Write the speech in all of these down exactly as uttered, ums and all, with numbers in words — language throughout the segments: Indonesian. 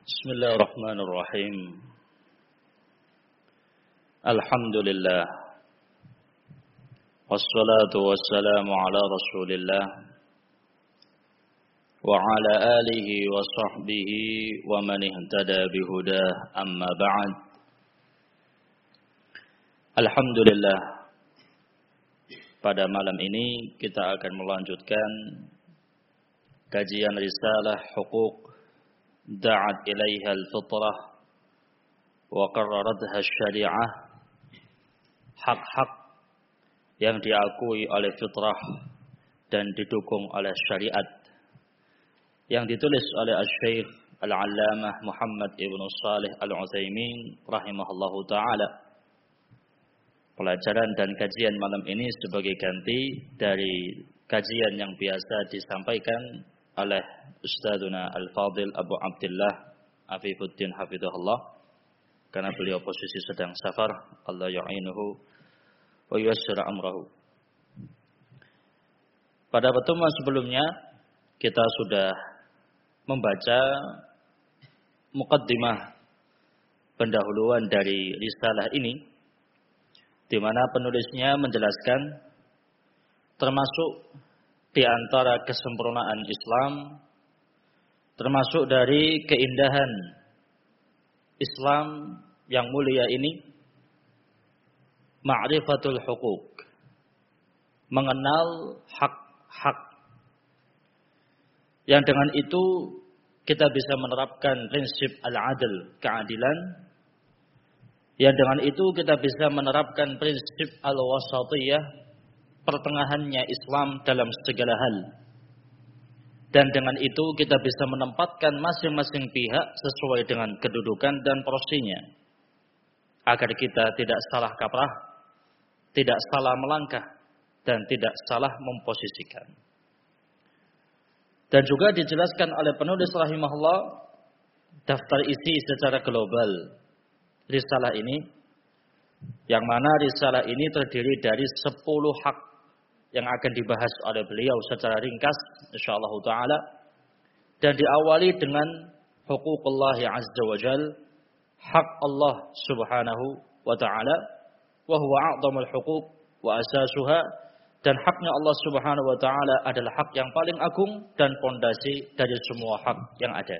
Bismillahirrahmanirrahim. Alhamdulillah. Wassalatu wassalamu ala Rasulillah wa ala alihi wa sahbihi wa man ihtada bihudah, amma ba'd. Alhamdulillah. Pada malam ini kita akan melanjutkan kajian risalah Huquq da'at ilaiha al-fitrah wa qarraratha syari'ah, hak-hak yang diakui oleh fitrah dan didukung oleh syariat, yang ditulis oleh Asy-Syaikh Al-Allamah Muhammad Ibnu Shalih Al-Utsaimin rahimahullahu ta'ala. Pelajaran dan kajian malam ini sebagai ganti dari kajian yang biasa disampaikan oleh Ustadzuna Al-Fadil Abu Abdillah Afifuddin Hafidhahullah, karena beliau posisi sedang safar. Allah yu'inuhu wa yuyassir amrahu. Pada pertemuan sebelumnya kita sudah membaca muqaddimah pendahuluan dari risalah ini, di mana penulisnya menjelaskan termasuk di antara kesempurnaan Islam, termasuk dari keindahan Islam yang mulia ini, ma'rifatul huquq, mengenal hak-hak. Yang dengan itu kita bisa menerapkan prinsip al-adl, keadilan. Yang dengan itu kita bisa menerapkan prinsip al-wasatiyah, pertengahannya Islam dalam segala hal. Dan dengan itu kita bisa menempatkan masing-masing pihak sesuai dengan kedudukan dan porsinya, agar kita tidak salah kaprah, tidak salah melangkah, dan tidak salah memposisikan. Dan juga dijelaskan oleh penulis rahimahullah daftar isi secara global risalah ini, yang mana risalah ini terdiri dari sepuluh hak yang akan dibahas oleh beliau secara ringkas insyaallah taala, dan diawali dengan huququllah azza wa jal, hak Allah subhanahu wa taala, wa huwa a'dhamul huquq wa asasuha, dan haknya Allah subhanahu wa taala adalah hak yang paling agung dan pondasi dari semua hak yang ada.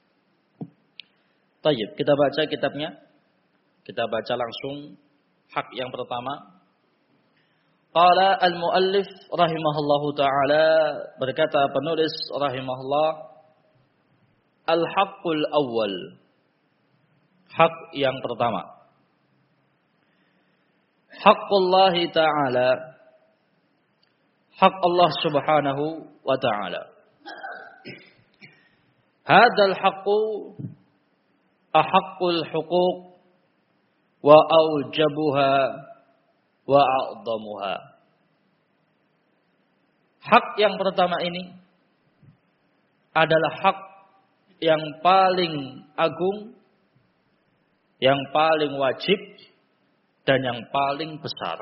Baik, kita baca kitabnya. Kita baca langsung hak yang pertama. Qala al-muallif rahimahullahu ta'ala, berkata penulis rahimahullah, al-haqqul awwal, hak yang pertama, haqqullahi ta'ala, hak Allah subhanahu wa ta'ala. Hadzal haqqu ahaqqul huquq wa aujabuha wa a'dhamuha. Hak yang pertama ini adalah hak yang paling agung, yang paling wajib, dan yang paling besar.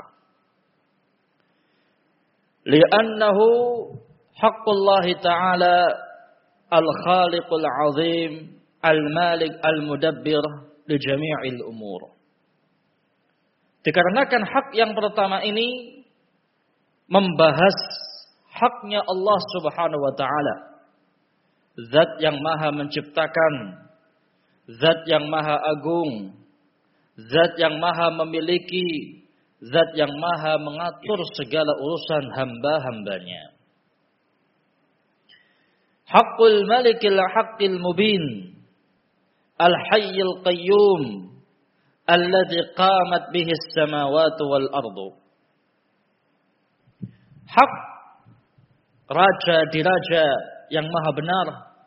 Li'annahu haqqullahi ta'ala al-khaliqul azim al-malik al-mudabbir li jami'il umur. Dikarenakan hak yang pertama ini membahas haknya Allah subhanahu wa ta'ala, zat yang maha menciptakan, zat yang maha agung, zat yang maha memiliki, zat yang maha mengatur segala urusan hamba-hambanya. Haqqul malikil haqqil mubin, al-hayyil qayyum, alladzi qamat bihi as-samawati wal ardu. Hak raja di raja yang maha benar,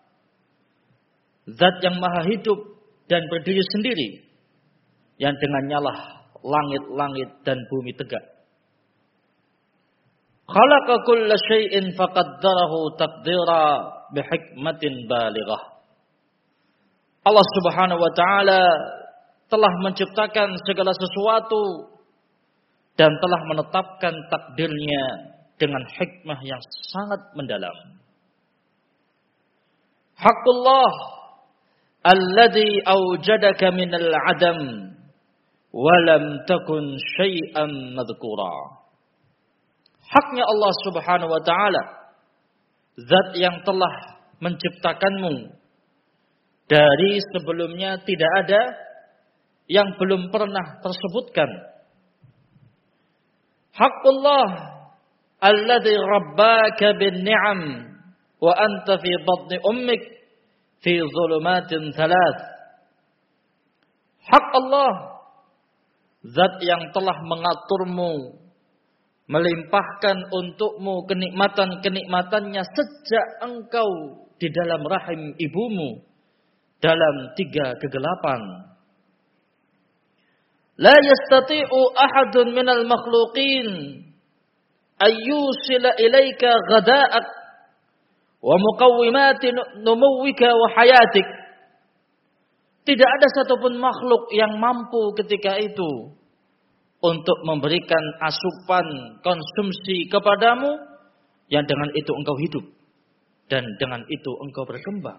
zat yang maha hidup dan berdiri sendiri, yang dengannya lah langit-langit dan bumi tegak. Khalaqa kulla syai'in faqaddarahu taqdira bihikmatin balighah. Allah subhanahu wa ta'ala telah menciptakan segala sesuatu dan telah menetapkan takdirnya dengan hikmah yang sangat mendalam. Haqqullah alladzi awjadaka minal adam wa lam takun syai'an madhkura. Haknya Allah Subhanahu wa taala, zat yang telah menciptakanmu dari sebelumnya tidak ada, yang belum pernah tersebutkan. Haqqullah alladzi rabbaka bin ni'am wa anta fi batni ummik fi dhulumatin thalath. Hak Allah, zat yang telah mengaturmu, melimpahkan untukmu kenikmatan-kenikmatannya sejak engkau di dalam rahim ibumu dalam tiga kegelapan. La yastati'u ahadun minal makhluqin ayyusila ilaika ghada'ak wa muqawwimati numuwika wa hayatik. Tidak ada satupun makhluk yang mampu ketika itu untuk memberikan asupan konsumsi kepadamu yang dengan itu engkau hidup dan dengan itu engkau berkembang.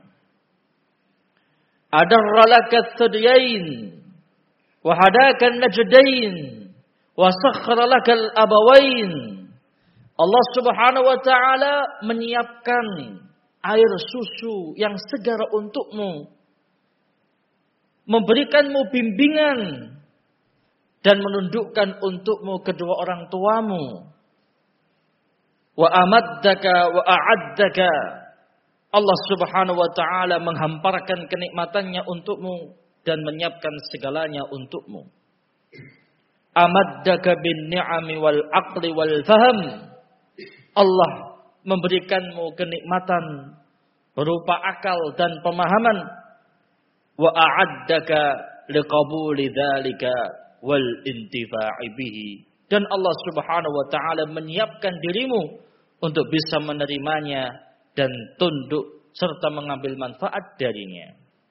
Adarralaka thadyain wa hadaka najdain wa sakhkhara lakal abawain. Allah Subhanahu wa taala menyiapkan air susu yang segar untukmu, memberikanmu bimbingan dan menundukkan untukmu kedua orang tuamu. Wa amaddaka wa a'addaka. Allah Subhanahu wa taala menghamparkan kenikmatannya untukmu dan menyiapkan segalanya untukmu. Amaddaka bin ni'ami wal aqli wal faham. Allah memberikanmu kenikmatan berupa akal dan pemahaman. Wa a'addaka liqabuli dzalika wal intifa'i bihi. Dan Allah Subhanahu wa taala menyiapkan dirimu untuk bisa menerimanya dan tunduk serta mengambil manfaat darinya.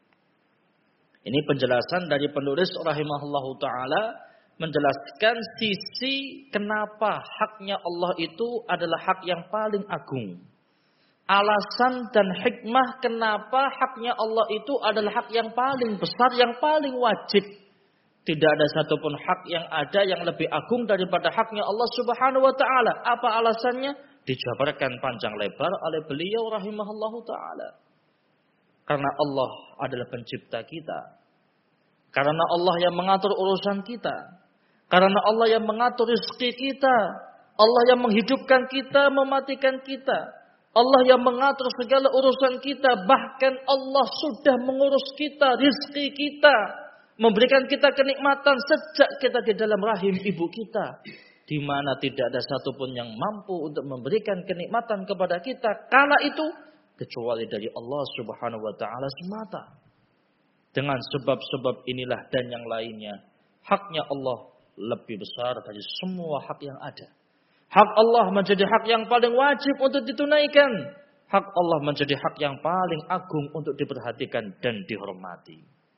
Ini penjelasan dari penulis rahimahullahu taala menjelaskan sisi kenapa haknya Allah itu adalah hak yang paling agung. Alasan dan hikmah kenapa haknya Allah itu adalah hak yang paling besar, yang paling wajib. Tidak ada satupun hak yang ada yang lebih agung daripada haknya Allah Subhanahu wa taala. Apa alasannya? Dijabarkan panjang lebar oleh beliau rahimahullahu taala. Karena Allah adalah pencipta kita. Karena Allah yang mengatur urusan kita. Karena Allah yang mengatur rezeki kita. Allah yang menghidupkan kita, mematikan kita. Allah yang mengatur segala urusan kita. Bahkan Allah sudah mengurus kita, rezeki kita. Memberikan kita kenikmatan sejak kita di dalam rahim ibu kita. Di mana tidak ada satupun yang mampu untuk memberikan kenikmatan kepada kita kala itu. Kecuali dari Allah Subhanahu wa ta'ala semata. Dengan sebab-sebab inilah dan yang lainnya. Haknya Allah lebih besar dari semua hak yang ada. Hak Allah menjadi hak yang paling wajib untuk ditunaikan. Hak Allah menjadi hak yang paling agung untuk diperhatikan dan dihormati.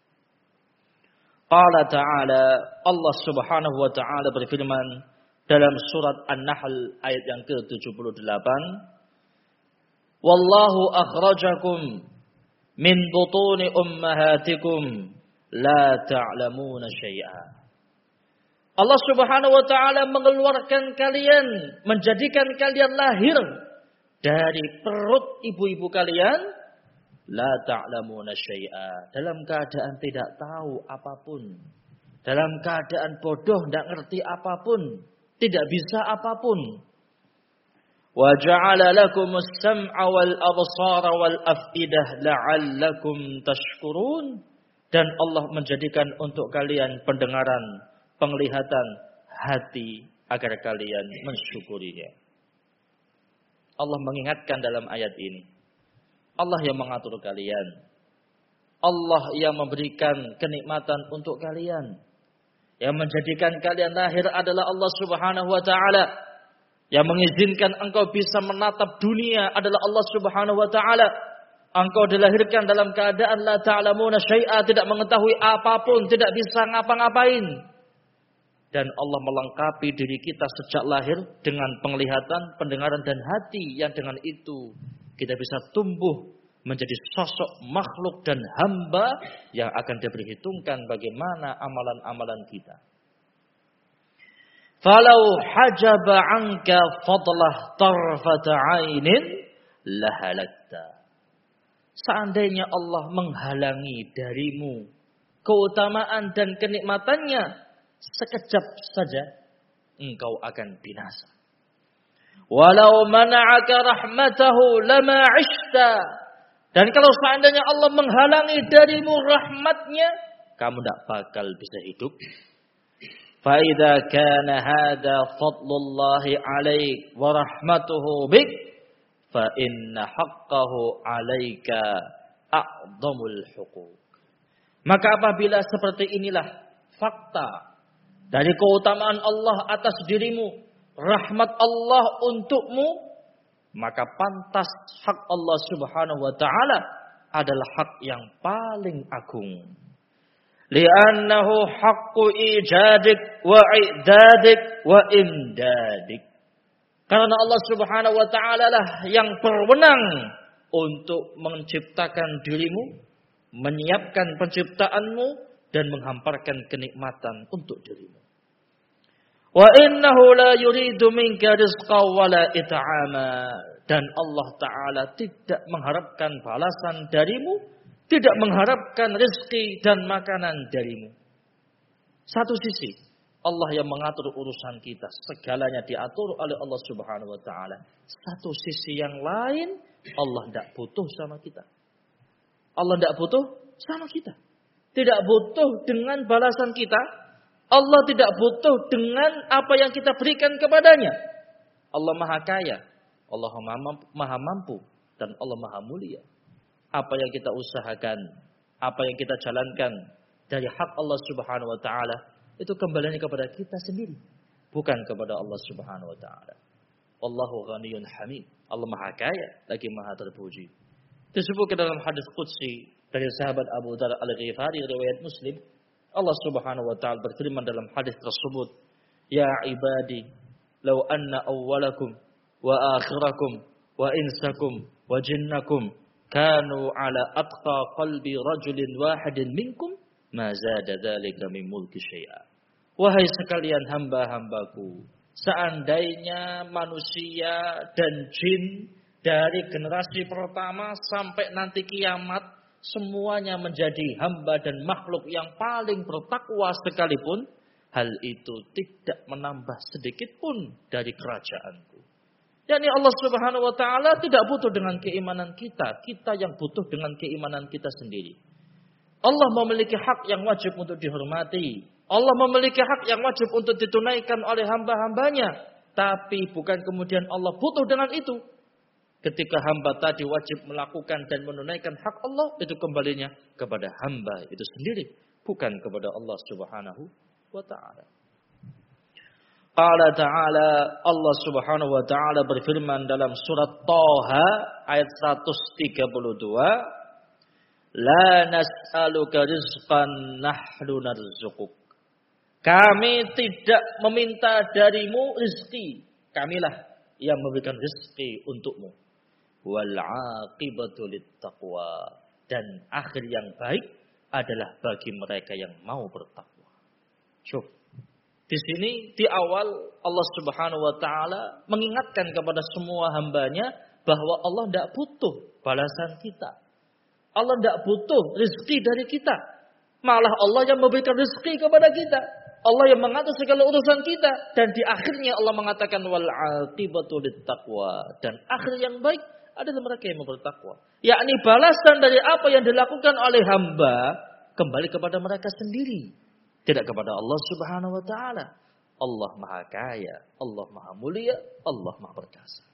Qala ta'ala, Allah Subhanahu wa ta'ala berfirman dalam surat An-Nahl ayat yang ke tujuh puluh delapan, Wallahu akhrajakum min butuni ummahatikum la ta'lamuna syai'a. Allah Subhanahu wa ta'ala mengeluarkan kalian, menjadikan kalian lahir dari perut ibu-ibu kalian. La ta'lamuna syai'a. Dalam keadaan tidak tahu apapun. Dalam keadaan bodoh, tidak ngerti apapun. Tidak bisa apapun. Wa ja'ala lakumus sam'a wal absara wal af'idah la'allakum tashkurun. Dan Allah menjadikan untuk kalian pendengaran, penglihatan, hati agar kalian mensyukurinya. Allah mengingatkan dalam ayat ini. Allah yang mengatur kalian. Allah yang memberikan kenikmatan untuk kalian. Yang menjadikan kalian lahir adalah Allah Subhanahu wa ta'ala. Yang mengizinkan engkau bisa menatap dunia adalah Allah Subhanahu wa ta'ala. Engkau dilahirkan dalam keadaan la ta'lamuna syai'a, tidak mengetahui apapun, tidak bisa ngapa-ngapain. Dan Allah melengkapi diri kita sejak lahir dengan penglihatan, pendengaran dan hati yang dengan itu kita bisa tumbuh menjadi sosok makhluk dan hamba yang akan diperhitungkan bagaimana amalan-amalan kita. Falau hajaba anka fadlah tarfata ainin lahalakta. Seandainya Allah menghalangi darimu keutamaan dan kenikmatannya, sekejap saja engkau akan binasa. Walau mana'aka rahmatahu lama 'ishta. Dan kalau seandainya Allah menghalangi darimu rahmatnya, kamu tidak bakal bisa hidup. فَإِذَا كَانَ هَذَا فَضْلُ اللَّهِ عَلَيْكَ وَرَحْمَتُهُ بِكَ فَإِنَّ حَقَّهُ عَلَيْكَ أَعْظَمُ الْحُقُوقِ. Maka apabila seperti inilah fakta dari keutamaan Allah atas dirimu, rahmat Allah untukmu, maka pantas hak Allah Subhanahu wa taala adalah hak yang paling agung. Li'annahu haqqu ijadik wa i'dadik wa imdadik. Karena Allah Subhanahu wa taala lah yang berwenang untuk menciptakan dirimu, menyiapkan penciptaanmu dan menghamparkan kenikmatan untuk dirimu. Wa innahu la yuridu minka rizqa wala it'ama. Dan Allah Ta'ala tidak mengharapkan balasan darimu, tidak mengharapkan rezeki dan makanan darimu. Satu sisi, Allah yang mengatur urusan kita, segalanya diatur oleh Allah Subhanahu wa taala. Satu sisi yang lain, Allah tidak butuh sama kita. Allah tidak butuh sama kita. Tidak butuh dengan balasan kita. Allah tidak butuh dengan apa yang kita berikan kepadanya. Allah Maha Kaya, Allah Maha Mampu, dan Allah Maha Mulia. Apa yang kita usahakan, apa yang kita jalankan dari hak Allah Subhanahu wa taala, itu kembalinya kepada kita sendiri, bukan kepada Allah Subhanahu wa taala. Wallahu ghaniyyun hamid. Allah Maha Kaya lagi Maha terpuji. Disebutkan dalam hadis qudsi dari sahabat Abu Dzar Al-Ghifari riwayat Muslim, Allah Subhanahu wa taala berfirman dalam hadis tersebut, "Ya ibadi, law anna awwalakum wa akhirakum wa insakum wa jinnakum kanu ala atqa qalbi rajulin wahidin minkum ma zada dzalika min mulki syai'a." Wahai sekalian hamba-hambaku, seandainya manusia dan jin dari generasi pertama sampai nanti kiamat semuanya menjadi hamba dan makhluk yang paling bertakwa sekalipun, hal itu tidak menambah sedikit pun dari kerajaanku. Yani Allah Subhanahu wa taala tidak butuh dengan keimanan kita, kita yang butuh dengan keimanan kita sendiri. Allah memiliki hak yang wajib untuk dihormati. Allah memiliki hak yang wajib untuk ditunaikan oleh hamba-hambanya. Tapi bukan kemudian Allah butuh dengan itu. Ketika hamba tadi wajib melakukan dan menunaikan hak Allah, itu kembalinya kepada hamba itu sendiri, bukan kepada Allah Subhanahu wa taala. Qala ta'ala, Allah Subhanahu wa taala berfirman dalam surat Thaha ayat seratus tiga puluh dua, "La nas'aluka rizqan nahnu narzuquk." Kami tidak meminta darimu rezeki, kamilah yang memberikan rezeki untukmu. Wal 'aqibatu littaqwa, dan akhir yang baik adalah bagi mereka yang mau bertakwa. Syuf. Di sini di awal Allah Subhanahu wa taala mengingatkan kepada semua hambanya bahwa Allah tidak butuh balasan kita. Allah tidak butuh rezeki dari kita. Malah Allah yang memberikan rezeki kepada kita. Allah yang mengatur segala urusan kita. Dan di akhirnya Allah mengatakan wal 'aqibatu littaqwa, dan akhir yang baik adalah mereka yang bertakwa. Yakni balasan dari apa yang dilakukan oleh hamba kembali kepada mereka sendiri, tidak kepada Allah Subhanahu wa taala. Allah Maha Kaya, Allah Maha Mulia, Allah Maha Perkasa.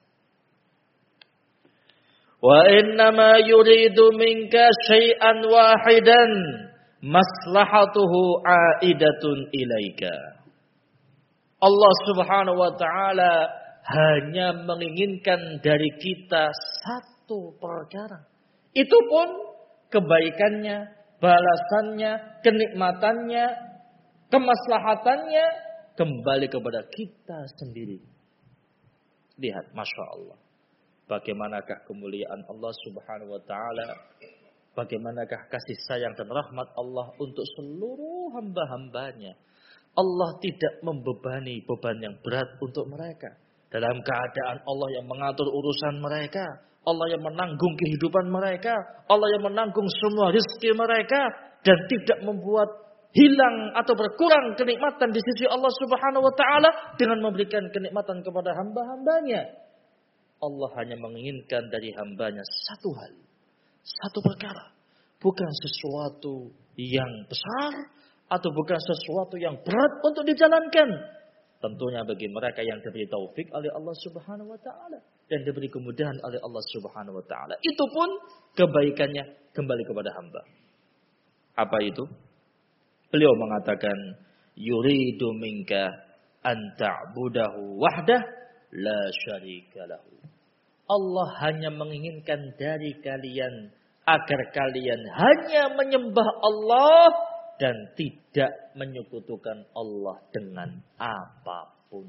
Wa inna ma yuridu minka syai'an wahidan maslahatuhu aidatun ilaika. Allah Subhanahu wa taala hanya menginginkan dari kita satu perkara. Itu pun kebaikannya, balasannya, kenikmatannya, kemaslahatannya kembali kepada kita sendiri. Lihat, Masya Allah. bagaimanakah kemuliaan Allah Subhanahu wa taala, bagaimanakah kasih sayang dan rahmat Allah untuk seluruh hamba-hambanya. Allah tidak membebani beban yang berat untuk mereka. Dalam keadaan Allah yang mengatur urusan mereka, Allah yang menanggung kehidupan mereka, Allah yang menanggung semua rezeki mereka, dan tidak membuat hilang atau berkurang kenikmatan di sisi Allah Subhanahu wa taala dengan memberikan kenikmatan kepada hamba-hambanya. Allah hanya menginginkan dari hambanya satu hal, satu perkara, bukan sesuatu yang besar atau bukan sesuatu yang berat untuk dijalankan. Tentunya bagi mereka yang diberi taufik oleh Allah Subhanahu wa taala dan diberi kemudahan oleh Allah Subhanahu wa taala. Itu pun kebaikannya kembali kepada hamba. Apa itu? Beliau mengatakan, yuridu minka an ta'budahu wahdah la syarika lahu. Allah hanya menginginkan dari kalian agar kalian hanya menyembah Allah dan tidak menyekutukan Allah dengan apapun.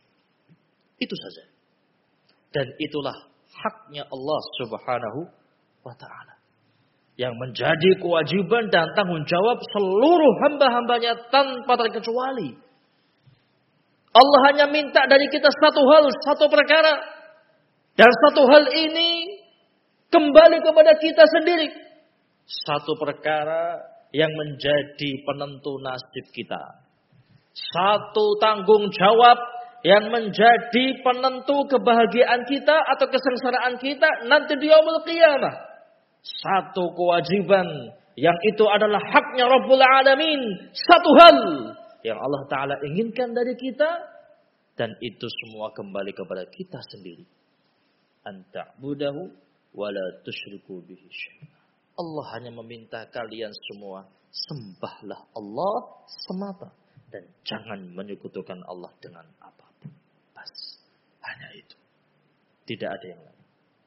Itu saja. Dan itulah haknya Allah Subhanahu wa taala, yang menjadi kewajiban dan tanggung jawab seluruh hamba-hambanya tanpa terkecuali. Allah hanya minta dari kita satu hal, satu perkara. Dan satu hal ini kembali kepada kita sendiri. Satu perkara yang menjadi penentu nasib kita. Satu tanggung jawab yang menjadi penentu kebahagiaan kita atau kesengsaraan kita nanti di yaumul qiyamah. Satu kewajiban yang itu adalah haknya Rabbul Alamin. Satu hal yang Allah Ta'ala inginkan dari kita. Dan itu semua kembali kepada kita sendiri. An ta'budahu wa la tusyriku bihi syai'an. Allah hanya meminta kalian semua sembahlah Allah semata dan jangan menyekutukan Allah dengan apapun. Bas, hanya itu. Tidak ada yang lain.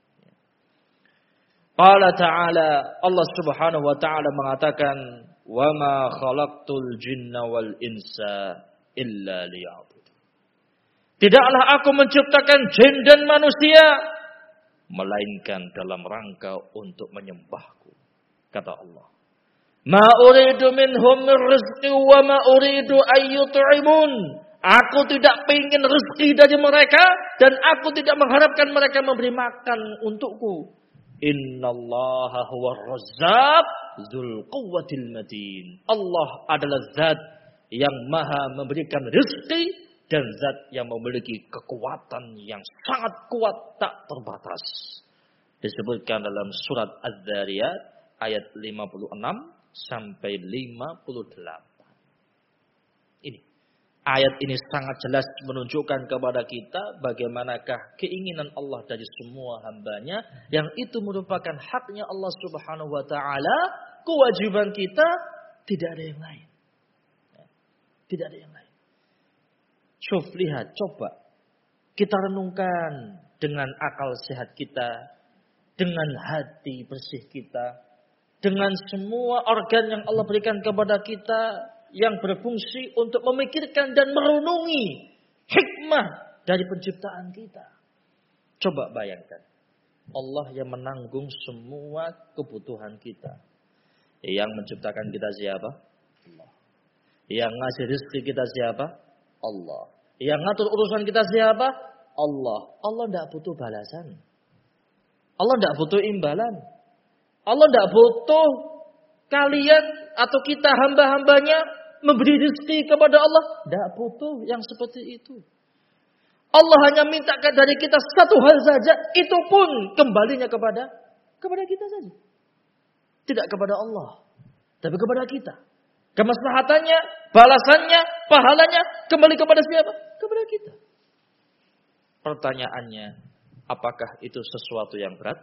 Qala ta'ala, Allah Subhanahu wa ta'ala mengatakan, "Wa ma khalaqtul jinna wal insa illa liya'budun." Tidaklah aku menciptakan jin dan manusia melainkan dalam rangka untuk menyembahku, kata Allah. Ma uridu minhum min rizqi wa ma uridu ayyut'imun. Aku tidak ingin rezeki dari mereka dan aku tidak mengharapkan mereka memberi makan untukku. Innallaha huwar razzaq dzul quwwatil matin. Allah adalah zat yang maha memberikan rezeki dan zat yang memiliki kekuatan yang sangat kuat tak terbatas. Disebutkan dalam surat Az-Zariyat ayat lima puluh enam sampai lima puluh delapan. Ini ayat ini sangat jelas menunjukkan kepada kita bagaimanakah keinginan Allah dari semua hambanya, yang itu merupakan haknya Allah Subhanahu wa taala, kewajiban kita, tidak ada yang lain. Tidak ada yang lain. Syuf, lihat, coba kita renungkan dengan akal sehat kita, dengan hati bersih kita, dengan semua organ yang Allah berikan kepada kita yang berfungsi untuk memikirkan dan merenungi hikmah dari penciptaan kita. Coba bayangkan, Allah yang menanggung semua kebutuhan kita. Yang menciptakan kita siapa? Allah. Yang ngasih rezeki kita siapa? Allah. Yang ngatur urusan kita siapa? Allah. Allah tidak butuh balasan. Allah tidak butuh imbalan. Allah tidak butuh kalian atau kita hamba-hambanya memberi rezeki kepada Allah. Tidak butuh yang seperti itu. Allah hanya minta dari kita satu hal saja. Itu pun kembalinya kepada kepada kita saja. Tidak kepada Allah, tapi kepada kita. Kemaslahatannya, balasannya, pahalanya kembali kepada siapa? Kepada kita. Pertanyaannya, apakah itu sesuatu yang berat?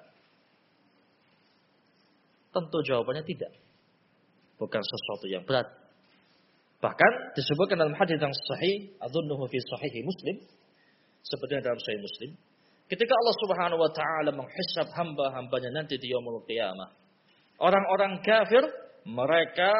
Tentu jawabannya tidak. Bukan sesuatu yang berat. Bahkan disebutkan dalam hadis yang sahih, adzunnuhu fi sahih Muslim, seperti dalam sahih Muslim, ketika Allah Subhanahu wa taala menghisab hamba-hambanya nanti di yaumul qiyamah, orang-orang kafir mereka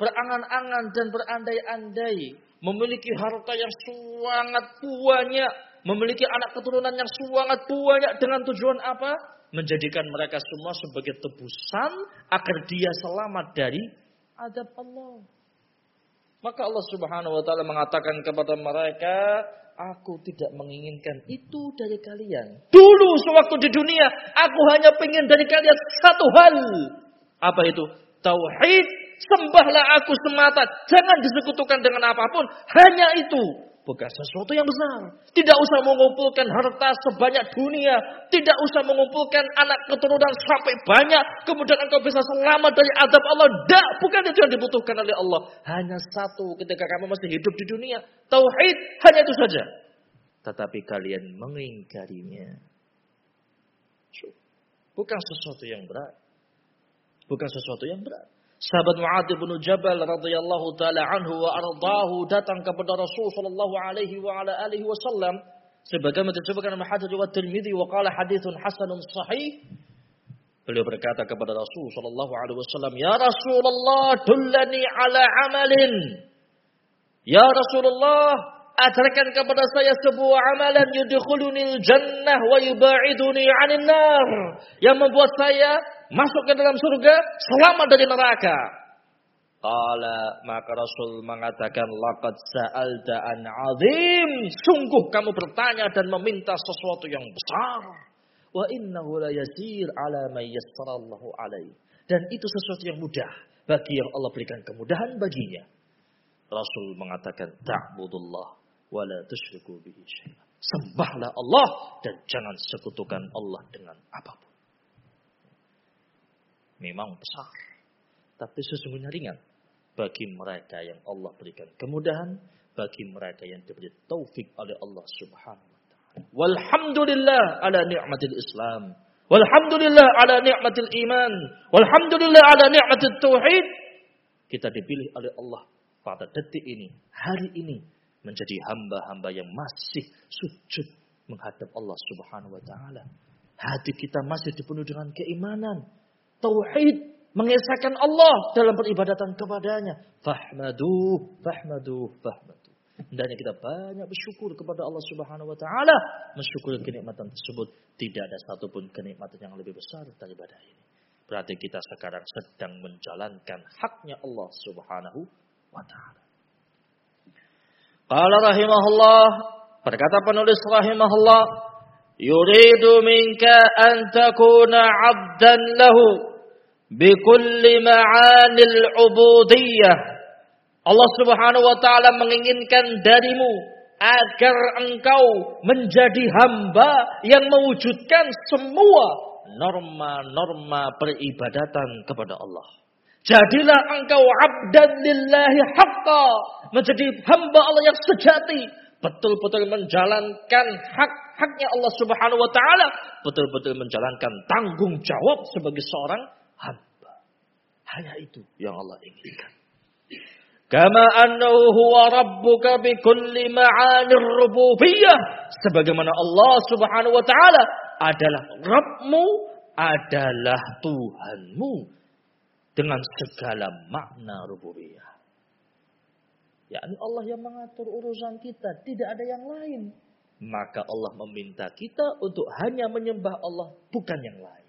berangan-angan dan berandai-andai memiliki harta yang sangat banyak, memiliki anak keturunan yang sangat banyak dengan tujuan apa? Menjadikan mereka semua sebagai tebusan agar dia selamat dari azab Allah. Maka Allah Subhanahu wa taala mengatakan kepada mereka, aku tidak menginginkan itu dari kalian. Dulu sewaktu di dunia, aku hanya ingin dari kalian satu hal. Apa itu? Tauhid. Sembahlah aku semata. Jangan disekutukan dengan apapun. Hanya itu. Bukan sesuatu yang besar. Tidak usah mengumpulkan harta sebanyak dunia. Tidak usah mengumpulkan anak keturunan sampai banyak. Kemudian engkau bisa selamat dari azab Allah. Tidak. Bukan itu yang dibutuhkan oleh Allah. Hanya satu ketika kamu masih hidup di dunia. Tauhid. Hanya itu saja. Tetapi kalian mengingkarinya. Bukan sesuatu yang berat. Bukan sesuatu yang berat. Sahabat Mu'adz bin Jabal radhiyallahu taala anhu wa ardahu datang kepada Rasul sallallahu alaihi wa ala alihi wasallam sebagaimana disebutkan dalam hadits riwayat Tirmizi wa qala haditsun hasanun sahih. Beliau berkata kepada Rasul sallallahu alaihi wasallam, "Ya Rasulullah, dullani ala amalin." Ya Rasulullah, ajarkan kepada saya sebuah amalan yudkhulunil jannah wa yuba'iduni 'anil nar, yang membuat saya masuk ke dalam surga, selamat dari neraka. Qala, maka Rasul mengatakan, laqad sa'alta an 'azim. Sungguh kamu bertanya dan meminta sesuatu yang besar. Wa innahu la yasir 'ala man yassarallahu 'alaihi. Dan itu sesuatu yang mudah bagi yang Allah berikan kemudahan baginya. Rasul mengatakan, ta'budullah wa la tusyriku bihi syai'an. Sembahlah Allah dan jangan sekutukan Allah dengan apapun. Memang besar, tapi sesungguhnya ringan bagi mereka yang Allah berikan kemudahan, bagi mereka yang diberi taufik oleh Allah Subhanahu wa taala. Walhamdulillah ala ni'matil Islam, walhamdulillah ala ni'matil iman, walhamdulillah ala ni'matil tauhid. Kita dipilih oleh Allah pada detik ini, hari ini menjadi hamba-hamba yang masih sujud menghadap Allah Subhanahu wa taala. Hati kita masih dipenuhi dengan keimanan, tauhid, mengesahkan Allah dalam peribadatan kepadanya. Fahmaduh, fahmaduh, fahmaduh. Hendaknya kita banyak bersyukur kepada Allah Subhanahu wa taala, mensyukuri kenikmatan tersebut. Tidak ada satupun kenikmatan yang lebih besar daripada ini. Berarti kita sekarang sedang menjalankan haknya Allah Subhanahu wa taala. Qala rahimahullah, berkata penulis rahimahullah, yuridu minka an takuna 'abdan lahu bikulli ma'anil ubudiyyah. Allah Subhanahu wa taala menginginkan darimu agar engkau menjadi hamba yang mewujudkan semua norma-norma peribadatan kepada Allah. Jadilah engkau 'abdan lillahi haqqa, menjadi hamba Allah yang sejati, betul-betul menjalankan hak-haknya Allah Subhanahu wa taala, betul-betul menjalankan tanggung jawab sebagai seorang hamba. Hanya itu yang Allah inginkan. Kama annahu huwa rabbuka bi kulli ma'anir rububiyyah. Sebagaimana Allah Subhanahu wa taala adalah Rabbmu, adalah Tuhanmu dengan segala makna rububiyah. yakni Allah yang mengatur urusan kita, tidak ada yang lain. Maka Allah meminta kita untuk hanya menyembah Allah, bukan yang lain.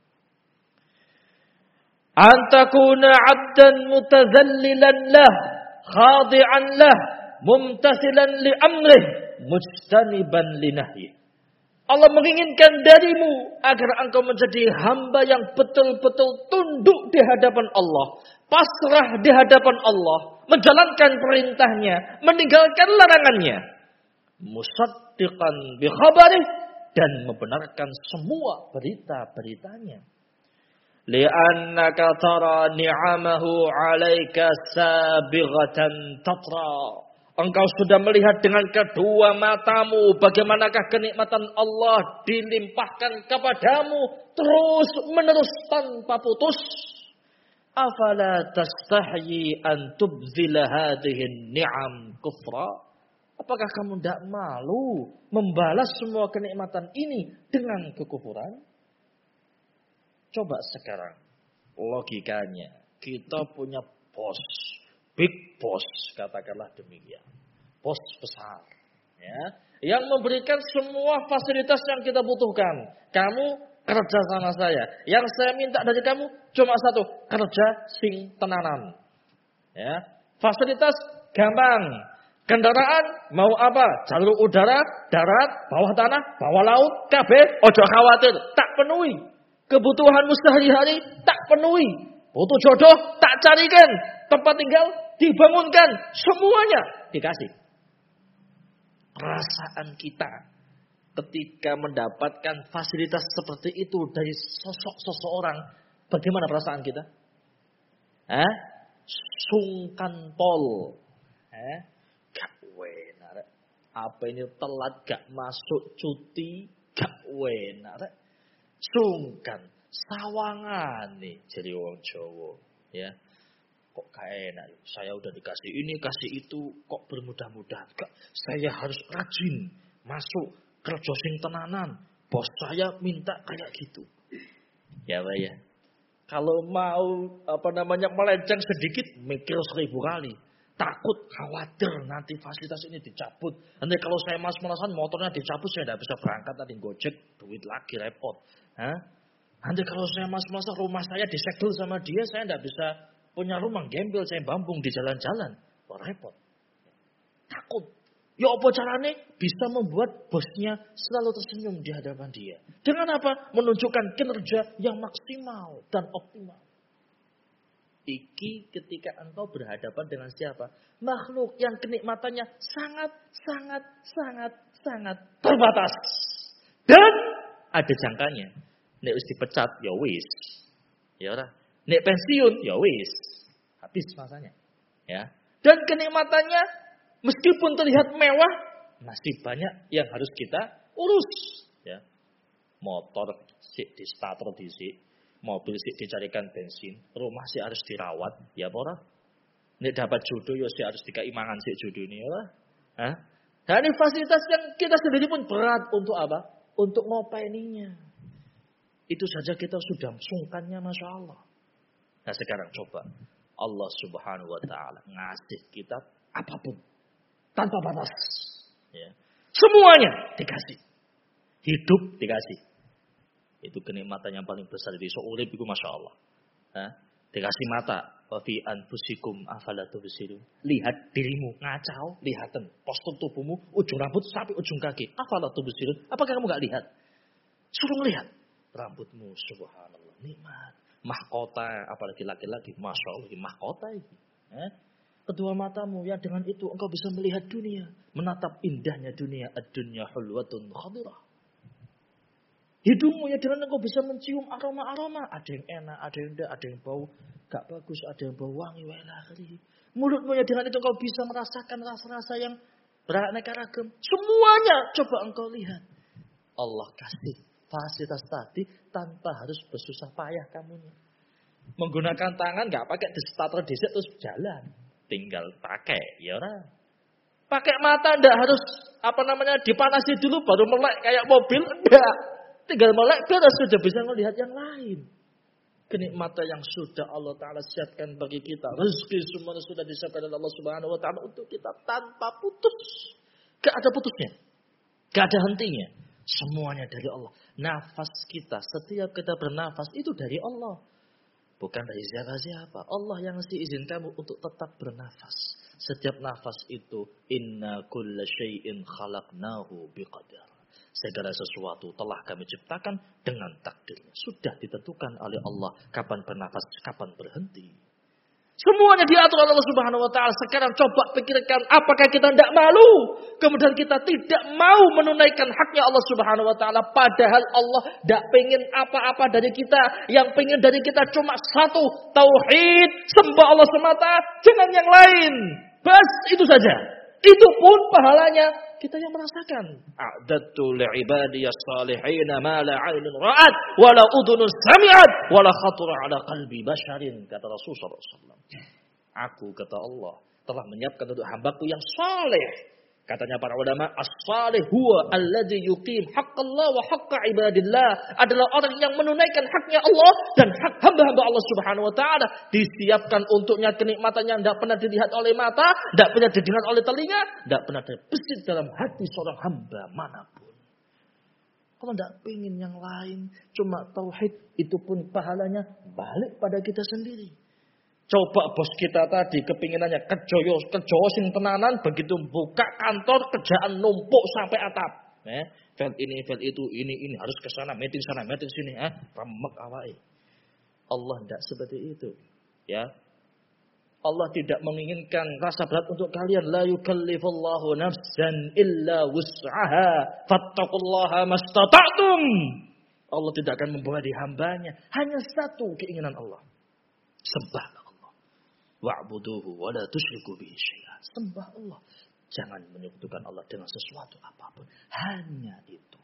Antakuna 'abdan mutazallilan lah, khadi'an lah, mumtasilan li amrih, mujtaniban li nahyih. Allah menginginkan darimu agar engkau menjadi hamba yang betul-betul tunduk di hadapan Allah, pasrah di hadapan Allah, menjalankan perintahnya, meninggalkan larangannya, musaddiqan bi khabarih, dan membenarkan semua berita-beritanya. Li'annaka tara ni'amahu 'alaika sabighatan tatra. Engkau sudah melihat dengan kedua matamu bagaimanakah kenikmatan Allah dilimpahkan kepadamu terus menerus tanpa putus. Afala tastahyi an tubzila hadhihi ni'am kufra? Apakah kamu tidak malu membalas semua kenikmatan ini dengan kekufuran? Coba sekarang logikanya, kita punya bos, big boss, katakanlah demikian. Bos besar, Ya, yang memberikan semua fasilitas yang kita butuhkan. Kamu kerja sama saya. Yang saya minta dari kamu cuma satu, kerja sing tenanan. Ya, fasilitas gampang. Kendaraan mau apa? Jalur udara, darat, bawah tanah, bawah laut, kabeh ojo khawatir, tak penuhi. Kebutuhanmu sehari-hari tak penuhi. Butuh jodoh tak carikan, tempat tinggal dibangunkan, semuanya dikasih. Perasaan kita ketika mendapatkan fasilitas seperti itu dari sosok seseorang, bagaimana perasaan kita? Hah? Sungkan pol. Hah? Gak enak. Apa ini telat gak masuk cuti? Gak enak. Sungkan, sawangan nih jadi wong Jawa, ya. Kok gak enak? Saya udah dikasih ini, kasih itu, kok bermudah-mudahan? Saya harus rajin masuk kerja sing tenanan. Bos saya minta kayak gitu. Ya, Pak ya. Kalau mau apa namanya melenceng sedikit, mikir seribu kali. Takut, khawatir nanti fasilitas ini dicabut. Nanti kalau saya mas-malasan motornya dicabut, saya tidak bisa berangkat, nanti gojek, duit lagi repot. Hah? Nanti kalau saya mas-malasan rumah saya disegel sama dia, saya tidak bisa punya rumah gembel, saya bambung di jalan-jalan. Wah, repot. Takut. Ya apa caranya bisa membuat bosnya selalu tersenyum di hadapan dia. Dengan apa? Menunjukkan kinerja yang maksimal dan optimal. Iki ketika engkau berhadapan dengan siapa? Makhluk yang kenikmatannya sangat, sangat, sangat, sangat terbatas. Dan ada jangkanya. Nek wis dipecat, ya wis. Ya ora. Nek pensiun, ya wis. Habis masanya. Ya. Dan kenikmatannya meskipun terlihat mewah, masih banyak yang harus kita urus. Ya. Motor sik di starter dhisik, mobil sik dicarikan bensin, rumah sih harus dirawat, ya ora? Nek dapat jodoh ya sih harus dikai mangan sik jodone ya. Hah? Dan ini fasilitas yang kita sendiri pun berat untuk apa? Untuk ngopeninya. Itu saja kita sudah sungkannya, Masya Allah. Nah sekarang coba Allah Subhanahu Wa Taala ngasih kita apapun tanpa batas. Ya. Semuanya dikasih. Hidup dikasih. Itu kenikmatan yang paling besar di seurip itu, Masya Allah. Hah? Dikasih mata. Wa fi anfusikum afala tubsirun. Lihat dirimu ngacau, lihatan postur tubuhmu, ujung rambut sampai ujung kaki. Afala tubsirun. Apakah kamu enggak lihat? Suruh lihat rambutmu, subhanallah, nikmat. Mahkota, apalagi laki-laki, Masya Allah, mahkota ini. Hah? Kedua matamu yang dengan itu engkau bisa melihat dunia, menatap indahnya dunia, ad-dunya hulwatun khadirah. Hidungmu ya dengan engkau bisa mencium aroma-aroma, ada yang enak, ada yang enggak, ada yang bau gak bagus, ada yang bau wangi, wa ila akhirih. Mulutmu ya dengan itu engkau bisa merasakan rasa-rasa yang beraneka ragam. Semuanya coba engkau lihat. Allah kasih fasilitas tadi tanpa harus bersusah payah kamunya. Menggunakan tangan gak pakai di starter dhisik terus jalan. Tinggal pakai, ya ora. Pakai mata ndak harus apa namanya dipanasi dulu baru melek kayak mobil, enggak. Tinggal melek terus sudah bisa melihat yang lain. Kenikmatan yang sudah Allah Taala siapkan bagi kita, rezeki semua sudah disiapkan oleh Allah Subhanahu Wa Taala untuk kita tanpa putus. Gak ada putusnya, gak ada hentinya. Semuanya dari Allah. Nafas kita, setiap kita bernafas itu dari Allah. Bukan dari siapa-siapa. Allah yang ngasih izin kamu untuk tetap bernafas. Setiap nafas itu inna kulla syai'in khalaqnahu biqadar. Segala sesuatu telah kami ciptakan dengan takdirnya. Sudah ditentukan oleh Allah kapan bernafas, kapan berhenti. Semuanya diatur oleh Allah Subhanahu Wa Taala. Sekarang coba pikirkan, apakah kita tidak malu? Kemudian kita tidak mau menunaikan haknya Allah Subhanahu Wa Taala. Padahal Allah tidak pengen apa-apa dari kita. Yang pengen dari kita cuma satu, tauhid, sembah Allah semata, jangan yang lain. Bas itu saja. Itu pun pahalanya kita yang merasakan. A'dadtu li'ibadiyas salihina ma la 'ainun ra'at wa la udhunun sami'at wa la khatara 'ala qalbi basharin, kata Rasulullah sallallahu alaihi wasallam. Aku, kata Allah, telah menyiapkan untuk hambaku yang saleh Katanya para ulama, as-salih huwa alladzi yuqim haqqallah wa haqqa ibadillah. Adalah orang yang menunaikan haknya Allah dan hak hamba-hamba Allah Subhanahu wa taala. Disiapkan untuknya kenikmatan yang tidak pernah dilihat oleh mata, tidak pernah didengar oleh telinga, tidak pernah terbesit dalam hati seorang hamba manapun. Kalau tidak ingin yang lain, cuma tauhid, itu pun pahalanya balik pada kita sendiri. Coba bos kita tadi kepinginannya kejoyo, kejoyo sing tenanan, begitu buka kantor kerjaan numpuk sampai atap. Eh, file ini, file itu, ini, ini harus ke sana, meeting sana, meeting sini, eh, remek awake. Allah tidak seperti itu, ya. Allah tidak menginginkan rasa berat untuk kalian. La yukallifullahu nafsan illa wus'aha, fattaqullaha mastata'tum. Allah tidak akan membebani hambanya. Hanya satu keinginan Allah. Sembah wa'buduhu wa la tusyriku bihi syai'a. Sembah Allah. Jangan menyekutukan Allah dengan sesuatu apapun. Hanya itu.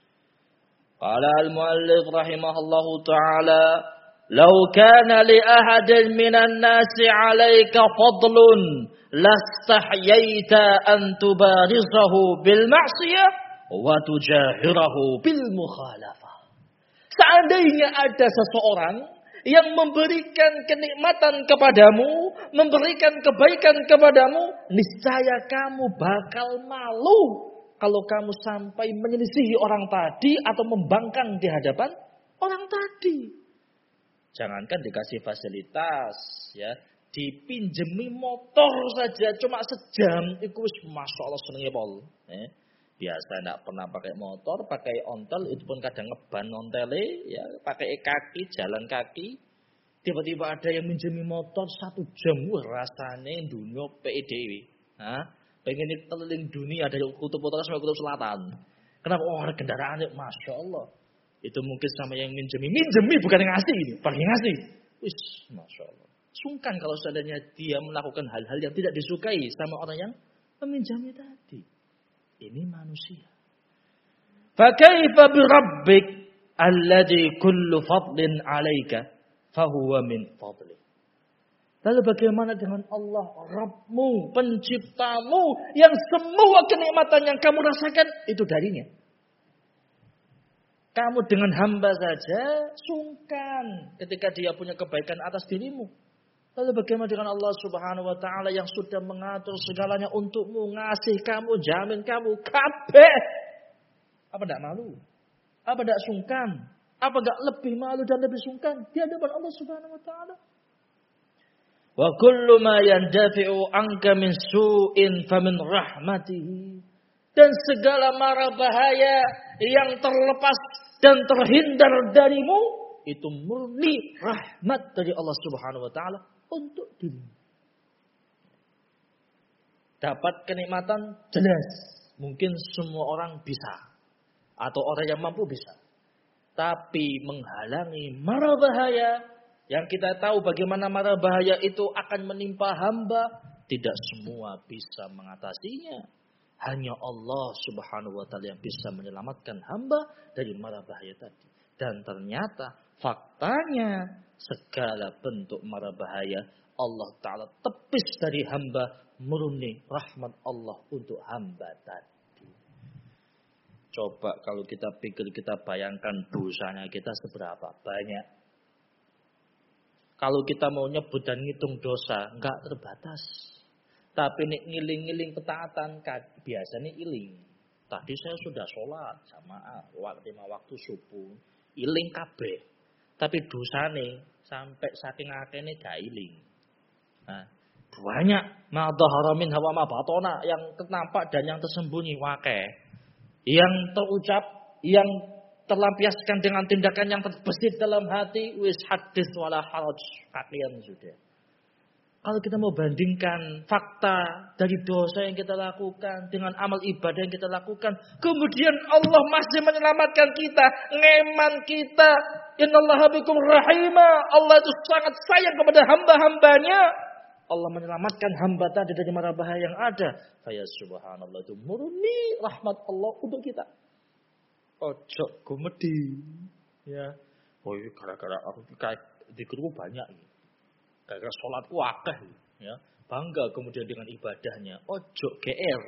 Qala al-muallif rahimahullahu ta'ala, "Law kana li ahadin minan nasi 'alaika fadlun lastahyaita an tubarizahu bil ma'siyah wa tujahirahu bil mukhalafah." Seandainya ada seseorang yang memberikan kenikmatan kepadamu, memberikan kebaikan kepadamu, niscaya kamu bakal malu kalau kamu sampai menyelisihi orang tadi atau membangkang di hadapan orang tadi. Jangankan dikasih fasilitas, ya, dipinjemi motor saja cuma sejam, itu masya Allah senengnya pol. Eh. Biasa tidak pernah pakai motor, pakai ontel, itu pun kadang ngeban ontele, ya, pakai kaki, jalan kaki. Tiba-tiba ada yang minjemi motor satu jam, wah rasanya dunia P E D W. Hah? Pengen keliling dunia dari kutub utara sampai kutub selatan. Kenapa? Oh, ada kendaraan, masya Allah. Itu mungkin sama yang minjemi, minjemi bukan yang ngasih, pakai ngasih. Wis, masya Allah. Sungkan kalau seandainya dia melakukan hal-hal yang tidak disukai sama orang yang meminjami tadi. Ini manusia. Fakaifa birabbik alladhi kullu fadlin 'alaika fahuwa min fadli. Lalu bagaimana dengan Allah, Rabbmu, penciptamu, yang semua kenikmatan yang kamu rasakan itu darinya. Kamu dengan hamba saja sungkan ketika dia punya kebaikan atas dirimu. Lalu bagaimana dengan Allah Subhanahu wa taala yang sudah mengatur segalanya untukmu, ngasih kamu, jamin kamu kabeh. Apa tidak malu? Apa tidak sungkan? Apa enggak lebih malu dan lebih sungkan di hadapan Allah Subhanahu wa taala? Wa kullu ma yandafi'u anka min su'in famin rahmatihi. Dan segala mara bahaya yang terlepas dan terhindar darimu itu murni rahmat dari Allah Subhanahu wa taala untuk dirimu. Dapat kenikmatan jelas, mungkin semua orang bisa atau orang yang mampu bisa. Tapi menghalangi mara bahaya yang kita tahu bagaimana mara bahaya itu akan menimpa hamba, tidak semua bisa mengatasinya. Hanya Allah Subhanahu wa taala yang bisa menyelamatkan hamba dari mara bahaya tadi. Dan ternyata faktanya segala bentuk mara bahaya Allah Ta'ala tepis dari hamba, murni rahmat Allah untuk hamba tadi. Coba kalau kita pikir, kita bayangkan dosanya kita seberapa banyak. Kalau kita mau nyebut dan ngitung dosa, enggak terbatas. Tapi nih ngiling-ngiling ketaatan, biasanya iling. Tadi saya sudah sholat jamaah, lima waktu subuh. Iling kabeh. Tapi dosane sampai saking akene gak iling. Nah, banyak ma dhahara min hawa ma batona, yang nampak dan yang tersembunyi wake. Yang terucap, yang terlampiaskan dengan tindakan yang terbesit dalam hati, wis hadis wala haraj, kalian sudah. Kalau kita mau bandingkan fakta dari dosa yang kita lakukan dengan amal ibadah yang kita lakukan, kemudian Allah masih menyelamatkan kita, ngeman kita. Innallaha bikum rahimah. Allah itu sangat sayang kepada hamba-hambanya. Allah menyelamatkan hamba tadi dari mara bahaya yang ada. Saya subhanallah, itu murni rahmat Allah untuk kita. Ojo gumedi. Ya. Oh, gara-gara aku dikru banyak ini. Gara-gara sholatku akeh, ya, bangga kemudian dengan ibadahnya. Ojo G R,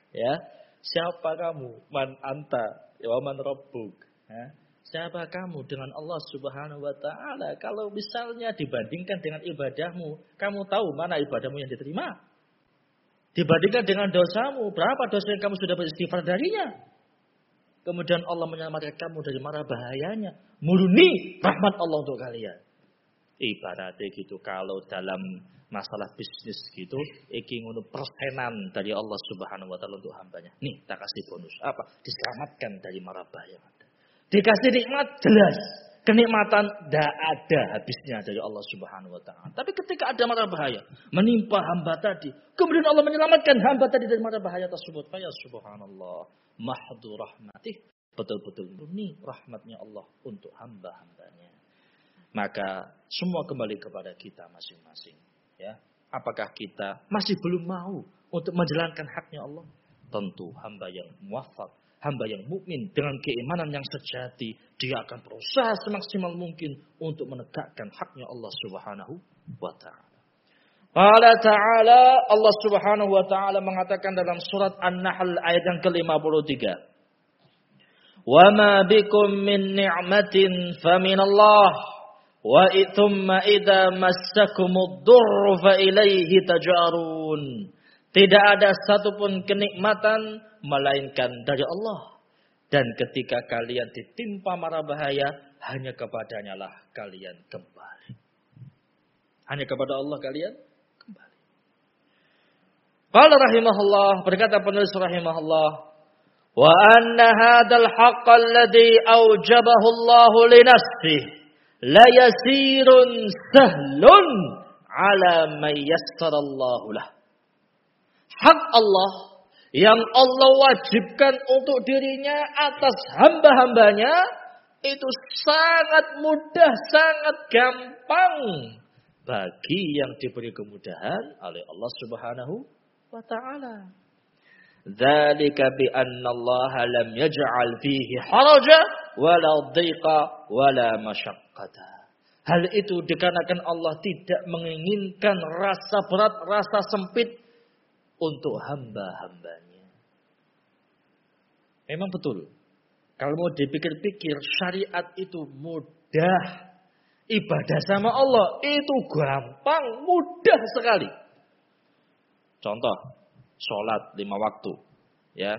Ya, siapa kamu? Man anta, wa man rabbuk. Ya. Siapa kamu dengan Allah Subhanahu wa taala? Kalau misalnya dibandingkan dengan ibadahmu, kamu tahu mana ibadahmu yang diterima? Dibandingkan dengan dosamu, berapa dosa yang kamu sudah beristighfar darinya? Kemudian Allah menyelamatkan kamu dari mara bahayanya. Murni rahmat Allah untuk kalian. Ibaratnya gitu, kalau dalam masalah bisnis gitu, iki ngono persenan dari Allah Subhanahu wa taala untuk hambanya. Nih, tak kasih bonus. Apa? Diselamatkan dari mara bahaya. Dikasih nikmat jelas. Kenikmatan tidak ada habisnya dari Allah Subhanahu wa taala. Tapi ketika ada mara bahaya menimpa hamba tadi, kemudian Allah menyelamatkan hamba tadi dari mara bahaya tersebut. Ya subhanallah, mahdu rahmatih. Betul-betul murni rahmatnya Allah untuk hamba-hambanya. Maka semua kembali kepada kita masing-masing. Ya, apakah kita masih belum mau untuk menjalankan haknya Allah? Tentu hamba yang muwafaq, hamba yang mukmin dengan keimanan yang sejati, dia akan berusaha semaksimal mungkin untuk menegakkan haknya Allah Subhanahu wa taala. Allah Ta'ala, Allah Subhanahu wa taala mengatakan dalam surat An-Nahl ayat yang ke lima puluh tiga. "Wa ma bikum min ni'matin faminallah. Wa itsumma idza massakumud durru fa ilaihi taj'arun." Tidak ada satupun kenikmatan melainkan dari Allah. Dan ketika kalian ditimpa mara bahaya, hanya kepadanya lah kalian kembali. Hanya kepada Allah kalian kembali. Qala rahimahullah, berkata penulis rahimahullah, "Wa anna hadzal haqqa alladhi aujabahu Allah li nafsihi la yasirun sahlun ala man yassarallahu lah." Hak Allah yang Allah wajibkan untuk dirinya atas hamba-hambanya itu sangat mudah, sangat gampang bagi yang diberi kemudahan oleh Allah Subhanahu wa taala. Dzalika bi anna Allah lam yaj'al fihi haraja wala dhiqa wala masyaqqata. Hal itu dikarenakan Allah tidak menginginkan rasa berat, rasa sempit untuk hamba-hambanya. Memang betul. Kalau mau dipikir-pikir, syariat itu mudah. Ibadah sama Allah itu gampang, mudah sekali. Contoh, sholat lima waktu. Ya.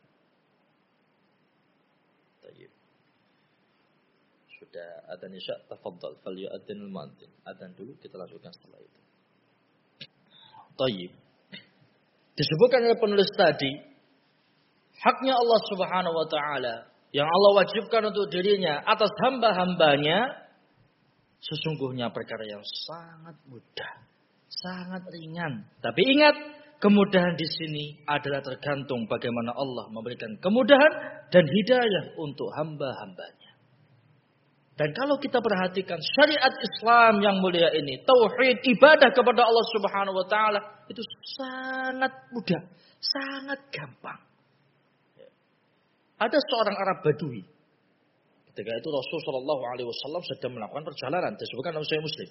Sudah adzan isya, tafadhal, falyu'adzinul mu'adzin. Adzan dulu, kita lanjutkan setelah itu. Thayyib. Disebutkan oleh penulis tadi, haknya Allah Subhanahu wa taala yang Allah wajibkan untuk dirinya atas hamba-hambanya sesungguhnya perkara yang sangat mudah, sangat ringan. Tapi ingat, kemudahan di sini adalah tergantung bagaimana Allah memberikan kemudahan dan hidayah untuk hamba-hambanya. Dan kalau kita perhatikan syariat Islam yang mulia ini, tauhid, ibadah kepada Allah Subhanahu wa taala itu sangat mudah, sangat gampang. Ada seorang Arab Badui. Ketika itu Rasul Shallallahu alaihi wasallam sedang melakukan perjalanan, disebutkan dalam Sahih Muslim.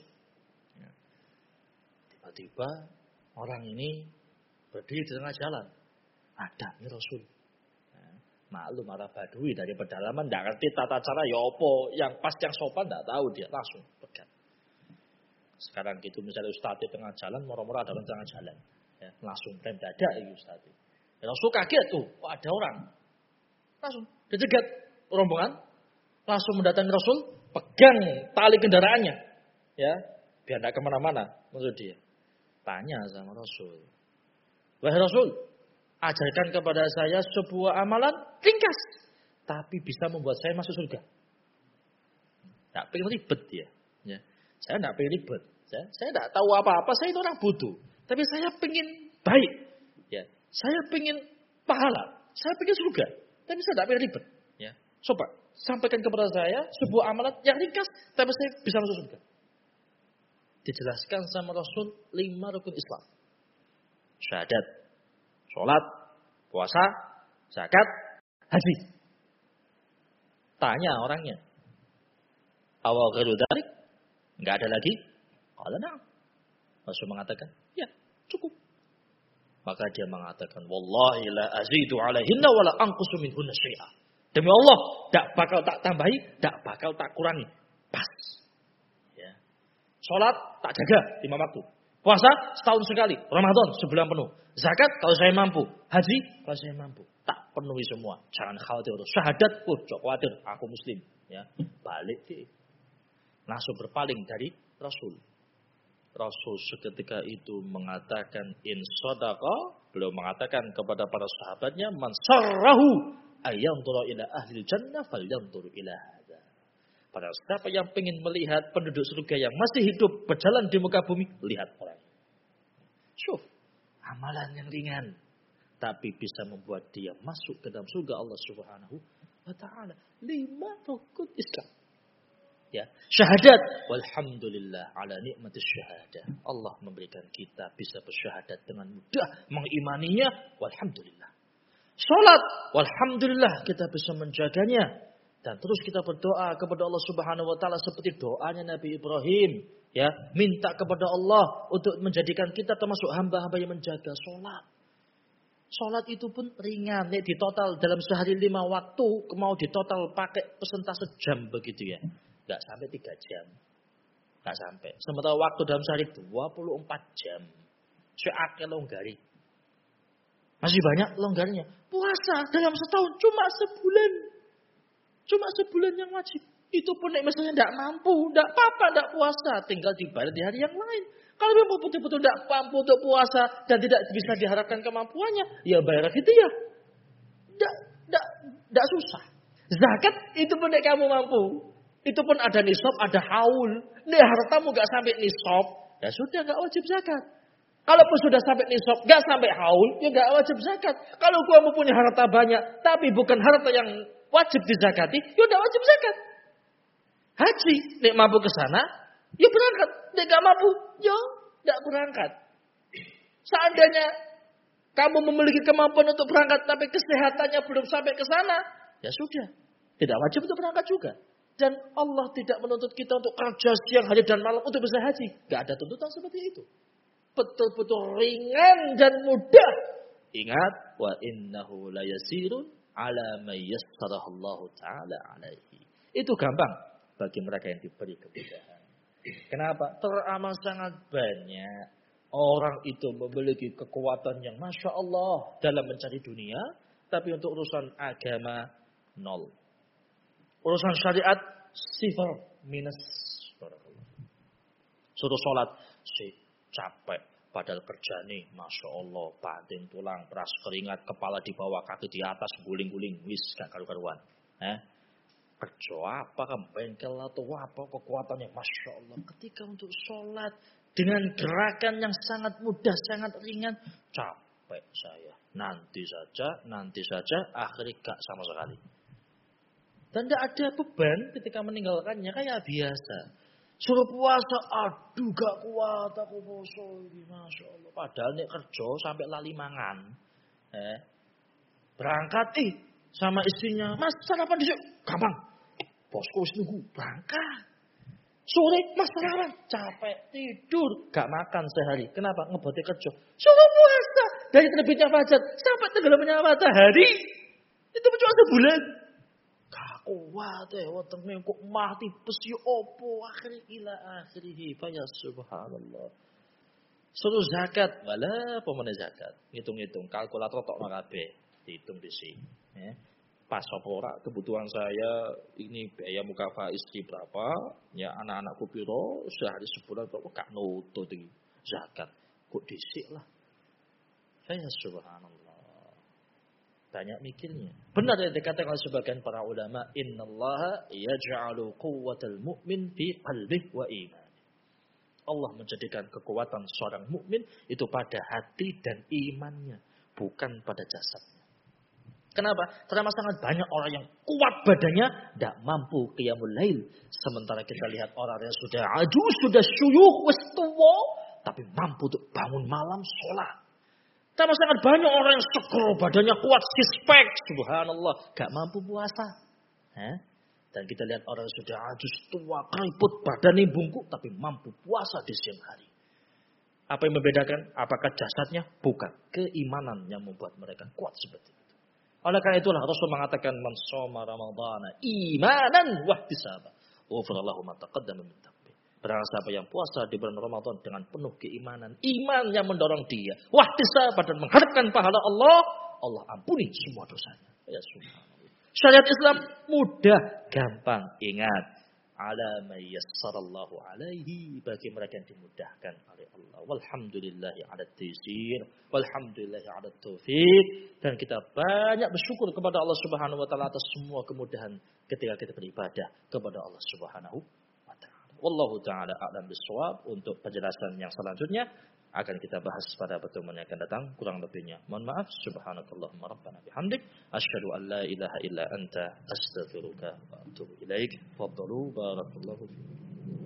Tiba-tiba orang ini berdiri di tengah jalan. Ada ini Rasul. Maklum Arab Badui dari pedalaman, tidak ngerti tata cara ya opo, yang pas yang sopan tidak tahu, dia langsung pegang. Sekarang gitu misalnya Ustaz di tengah jalan, murah-murah ada orang tengah jalan, ya, langsung rem dadak ya Ustaz. Ya, langsung kaget tuh, kok ada orang, langsung dicegat rombongan, langsung mendatangi Rasul, pegang tali kendaraannya, ya, biar tidak kemana-mana, maksud dia. Tanya sama Rasul, wahai Rasul, ajarkan kepada saya sebuah amalan ringkas, tapi bisa membuat saya masuk surga. Tak pengen ribet dia. Ya. Saya tidak pengen ribet. Saya, saya tidak tahu apa-apa. Saya itu orang butuh. Tapi saya pengen baik. Ya. Saya pengen pahala. Saya pengen surga. Tapi saya tidak pengen ribet. Ya. Coba sampaikan kepada saya sebuah amalan yang ringkas, tapi saya bisa masuk surga. Dijelaskan sama Rasul lima rukun Islam. Syahadat, sholat, puasa, zakat, haji. Tanya orangnya. Awal ghairu dzalik? Enggak ada lagi? Qala na'am. Rasul mengatakan, ya, cukup. Maka dia mengatakan, wallahi la azidu alaihinna wa la anqusu minhunna syai'a. Demi Allah, tak bakal tak tambahi, tak bakal tak kurangi. Pas. Ya. Salat tak jaga lima waktu. Puasa setahun sekali, Ramadan sebulan penuh. Zakat kalau saya mampu, haji kalau saya mampu. Tak penuhi semua. Jangan khawatir. Syahadat, oh, jangan khawatir, aku muslim. Ya, balik sih. Langsung berpaling dari Rasul. Rasul seketika itu mengatakan in sadaqa, beliau mengatakan kepada para sahabatnya, man sarrahu ayyandura ila ahli jannah falyanduru ila hadza. Pada siapa yang ingin melihat penduduk surga yang masih hidup berjalan di muka bumi, lihat orang. Syuf, amalan yang ringan tapi bisa membuat dia masuk ke dalam surga Allah Subhanahu wa taala. Lima rukun Islam. Ya, syahadat, walhamdulillah ala nikmatis syahadah. Allah memberikan kita bisa bersyahadat dengan mudah, mengimaninya, walhamdulillah. Salat, walhamdulillah kita bisa menjaganya. Dan terus kita berdoa kepada Allah Subhanahu wa taala seperti doanya Nabi Ibrahim, ya, minta kepada Allah untuk menjadikan kita termasuk hamba-hamba yang menjaga salat. Salat itu pun ringan, nih, di total dalam sehari lima waktu, mau di total pakai persentase jam begitu ya. Enggak sampai tiga jam. Enggak sampai. Sementara waktu dalam sehari dua puluh empat jam. Seakeh longgari. Masih banyak longgarnya. Puasa dalam setahun cuma sebulan. Cuma sebulan yang wajib. Itu pun misalnya tidak mampu, tidak apa-apa, tidak puasa. Tinggal dibayar di hari yang lain. Kalau memang betul-betul tidak mampu untuk puasa dan tidak bisa diharapkan kemampuannya, ya bayar gitu ya. Tidak, tidak, tidak susah. Zakat itu pun tidak kamu mampu. Itu pun ada nisab, ada haul. Nih hartamu gak sampai nisab, ya sudah gak wajib zakat. Kalaupun sudah sampai nisab, gak sampai haul, ya gak wajib zakat. Kalau kamu punya harta banyak, tapi bukan harta yang wajib dizakati, ya gak wajib zakat. Haji, nih mampu ke sana, ya berangkat. Nih gak mampu, ya gak berangkat. Seandainya kamu memiliki kemampuan untuk berangkat, tapi kesehatannya belum sampai ke sana, ya sudah. Tidak wajib untuk berangkat juga. Dan Allah tidak menuntut kita untuk kerja siang hari dan malam untuk bisa haji. Gak ada tuntutan seperti itu. Betul-betul ringan dan mudah. Ingat, wa innahu layasirun ala may yassarahallahu ta'ala alaihi. Itu gampang bagi mereka yang diberi kemudahan. Kenapa? Teramat sangat banyak orang itu memiliki kekuatan yang Masya Allah dalam mencari dunia. Tapi untuk urusan agama, nol. Urusan syariat, sifar, minus. Suruh sholat, si capek. Padahal kerja nih, Masya Allah, banting tulang, peras keringat, kepala di bawah, kaki di atas, guling-guling, wis, gak karu-karuan. Eh? Kerja apa, kan bengkel atau apa, kekuatannya, Masya Allah. Ketika untuk sholat, dengan gerakan yang sangat mudah, sangat ringan, capek saya. Nanti saja, nanti saja, akhirnya gak sama sekali. Dan tidak ada beban ketika meninggalkannya, kayak biasa. Suruh puasa, aduh gak kuat aku puasa ini, Masya Allah. Padahal ini kerja sampai lali mangan. Eh, berangkat ih sama istrinya, Mas sarapan di sini, gampang. Bosku wis nunggu, berangkat. Sore Mas sarapan, capek tidur, gak makan sehari. Kenapa? Ngeboti kerja. Suruh puasa dari terbitnya fajar sampai tenggelamnya matahari. Itu cuma sebulan. Kuat eh wetenge kok mati pes yo opo akhir ila akhirih fa ya subhanallah. Suruh zakat wala pemene zakat. Hitung-hitung kalkulator tok kabeh dihitung dhisik. Ya. Pas apa ora kebutuhan saya ini biaya mukafa istri berapa, ya anak-anakku piro, sehari sebulan kok gak nutut iki zakat. Kok dhisik lah. Fa ya subhanallah. Banyak mikirnya. Benar yang dikatakan oleh sebagian para ulama, innallaha yaj'alu quwwatal mu'min fi qalbihi wa iman. Allah menjadikan kekuatan seorang mukmin itu pada hati dan imannya, bukan pada jasadnya. Kenapa? Karena sangat banyak orang yang kuat badannya, tidak mampu qiyamul lail. Sementara kita lihat orang yang sudah ajuz, sudah syuyukh, wis tuwa, tapi mampu untuk bangun malam sholat. Tapi sangat banyak orang yang seger, badannya kuat, six-pack, subhanallah, gak mampu puasa. Hah? Dan kita lihat orang sudah ajus tua, keriput, badannya bungkuk, tapi mampu puasa di siang hari. Apa yang membedakan? Apakah jasadnya? Bukan. Keimanan yang membuat mereka kuat seperti itu. Oleh karena itulah Rasul mengatakan man shoma ramadhana imanan wahtisaba ghufrallahu ma taqaddama min dhanbi. Barang siapa yang puasa di bulan Ramadan dengan penuh keimanan, iman yang mendorong dia wahtisaba dan mengharapkan pahala Allah, Allah ampuni semua dosanya. Ya subhanallah. Syariat Islam mudah, gampang. Ingat, ala may yassarallahu alaihi, bagi mereka yang dimudahkan oleh Allah. Walhamdulillahi ala taysir, walhamdulillahi ala taufiq, dan kita banyak bersyukur kepada Allah Subhanahu wa taala atas semua kemudahan ketika kita beribadah kepada Allah Subhanahu wa taala. Wallahu taala a'lam bissawab. Untuk penjelasan yang selanjutnya akan kita bahas pada pertemuan yang akan datang, kurang lebihnya mohon maaf. Subhanakallahumma rabbana bihamdik asyhadu an la ilaha illa anta astaghfiruka wa atubu ilaik. Faddalu barakallahu fiikum.